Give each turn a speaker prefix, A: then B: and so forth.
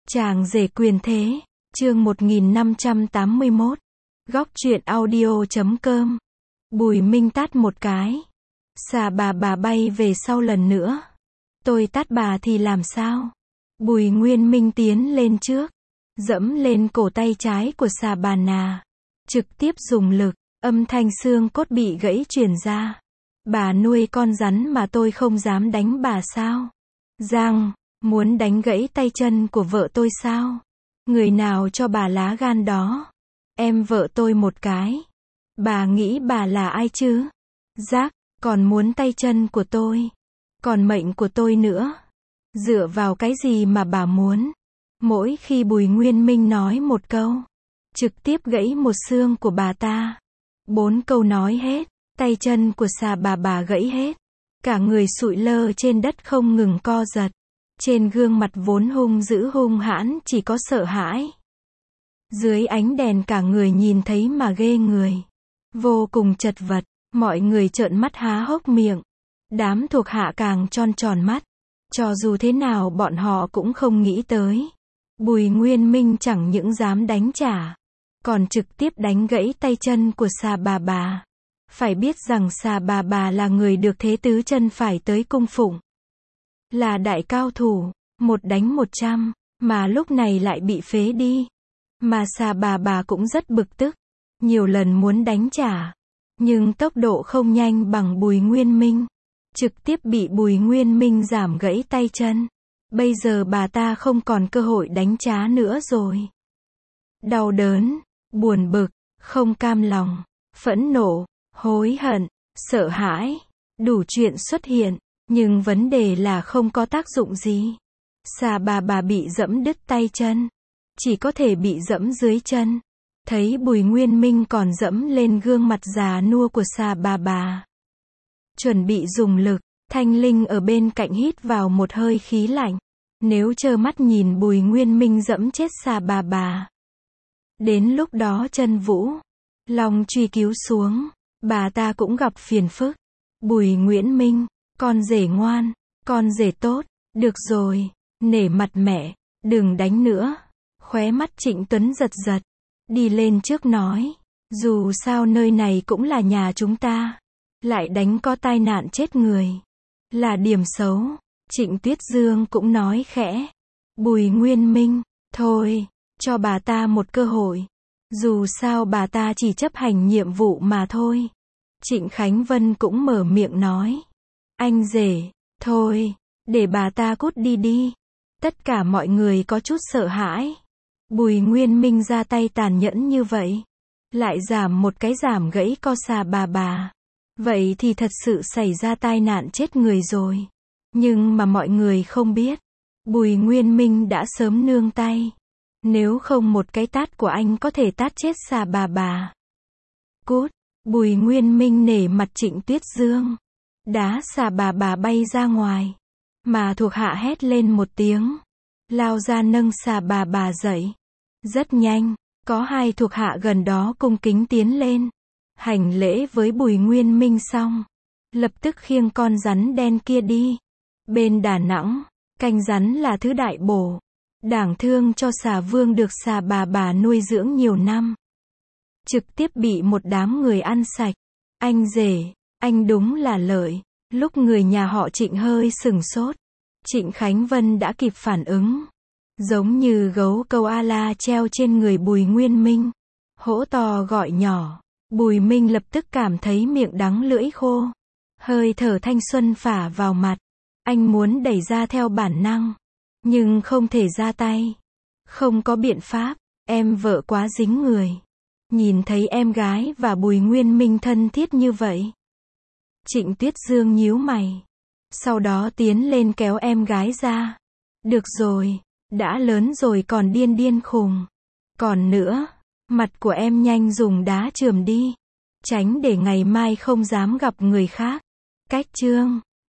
A: Chàng rể quyền thế, chương 1581. Góc truyện audio.com. Bùi Minh tát một cái. Xà bà bay về sau lần nữa. Tôi tát bà thì làm sao? Bùi Nguyên Minh tiến lên trước, dẫm lên cổ tay trái của xà bà nà. Trực tiếp dùng lực, âm thanh xương cốt bị gãy truyền ra. Bà nuôi con rắn mà tôi không dám đánh bà sao? Giang, muốn đánh gãy tay chân của vợ tôi sao? Người nào cho bà lá gan đó? Em vợ tôi một cái. Bà nghĩ bà là ai chứ? Giác, còn muốn tay chân của tôi. Còn mệnh của tôi nữa. Dựa vào cái gì mà bà muốn? Mỗi khi Bùi Nguyên Minh nói một câu, trực tiếp gãy một xương của bà ta. 4 câu nói hết, tay chân của xà bà gãy hết. Cả người sụi lơ trên đất không ngừng co giật. Trên gương mặt vốn hung dữ hung hãn chỉ có sợ hãi. Dưới ánh đèn cả người nhìn thấy mà ghê người. Vô cùng chật vật, mọi người trợn mắt há hốc miệng. Đám thuộc hạ càng tròn tròn mắt. Cho dù thế nào bọn họ cũng không nghĩ tới. Bùi Nguyên Minh chẳng những dám đánh trả, còn trực tiếp đánh gãy tay chân của xà bà. Phải biết rằng xà bà là người được thế tứ chân phải tới cung phụng. Là đại cao thủ, 1 đánh 100, mà lúc này lại bị phế đi. Mà xà bà cũng rất bực tức, nhiều lần muốn đánh trả, nhưng tốc độ không nhanh bằng Bùi Nguyên Minh. Trực tiếp bị Bùi Nguyên Minh giảm gãy tay chân. Bây giờ bà ta không còn cơ hội đánh trả nữa rồi. Đau đớn, buồn bực, không cam lòng, phẫn nộ, hối hận, sợ hãi, đủ chuyện xuất hiện. Nhưng vấn đề là không có tác dụng gì. Xà bà bị giẫm đứt tay chân, chỉ có thể bị giẫm dưới chân. Thấy Bùi Nguyên Minh còn giẫm lên gương mặt già nua của xà bà. Chuẩn bị dùng lực, Thanh Linh ở bên cạnh hít vào một hơi khí lạnh. Nếu trơ mắt nhìn Bùi Nguyên Minh giẫm chết xà bà. Đến lúc đó chân Vũ Long truy cứu xuống, bà ta cũng gặp phiền phức. Bùi Nguyễn Minh, con rể ngoan, con rể tốt, được rồi, nể mặt mẹ, đừng đánh nữa. Khóe mắt Trịnh Tuấn giật giật, đi lên trước nói, dù sao nơi này cũng là nhà chúng ta, lại đánh có tai nạn chết người, là điểm xấu. Trịnh Tuyết Dương cũng nói khẽ, Bùi Nguyên Minh, thôi, cho bà ta một cơ hội, dù sao bà ta chỉ chấp hành nhiệm vụ mà thôi. Trịnh Khánh Vân cũng mở miệng nói, anh rể, thôi, để bà ta cút đi. Tất cả mọi người có chút sợ hãi. Bùi Nguyên Minh ra tay tàn nhẫn như vậy, lại giảm một cái giảm gãy co xà bà. Vậy thì thật sự xảy ra tai nạn chết người rồi. Nhưng mà mọi người không biết, Bùi Nguyên Minh đã sớm nương tay. Nếu không một cái tát của anh có thể tát chết xà bà. Cút, Bùi Nguyên Minh nể mặt Trịnh Tuyết Dương, đá xà bà bay ra ngoài. Mà thuộc hạ hét lên một tiếng, lao ra nâng xà bà dậy. Rất nhanh, có 2 thuộc hạ gần đó cung kính tiến lên, hành lễ với Bùi Nguyên Minh xong, lập tức khiêng con rắn đen kia đi. Bên Đà Nẵng, canh rắn là thứ đại bổ, đáng thương cho xà vương được xà bà nuôi dưỡng nhiều năm. Trực tiếp bị một đám người ăn sạch. Anh rể, anh đúng là lợi. Lúc người nhà họ Trịnh hơi sửng sốt, Trịnh Khánh Vân đã kịp phản ứng. Giống như gấu câu A-la treo trên người Bùi Nguyên Minh, hỗ to gọi nhỏ. Bùi Minh lập tức cảm thấy miệng đắng lưỡi khô, hơi thở thanh xuân phả vào mặt. Anh muốn đẩy ra theo bản năng, nhưng không thể ra tay. Không có biện pháp, em vợ quá dính người. Nhìn thấy em gái và Bùi Nguyên Minh thân thiết như vậy, Trịnh Tuyết Dương nhíu mày, sau đó tiến lên kéo em gái ra. Được rồi, đã lớn rồi còn điên khùng. Còn nữa, mặt của em nhanh dùng đá chườm đi, tránh để ngày mai không dám gặp người khác. Cách chương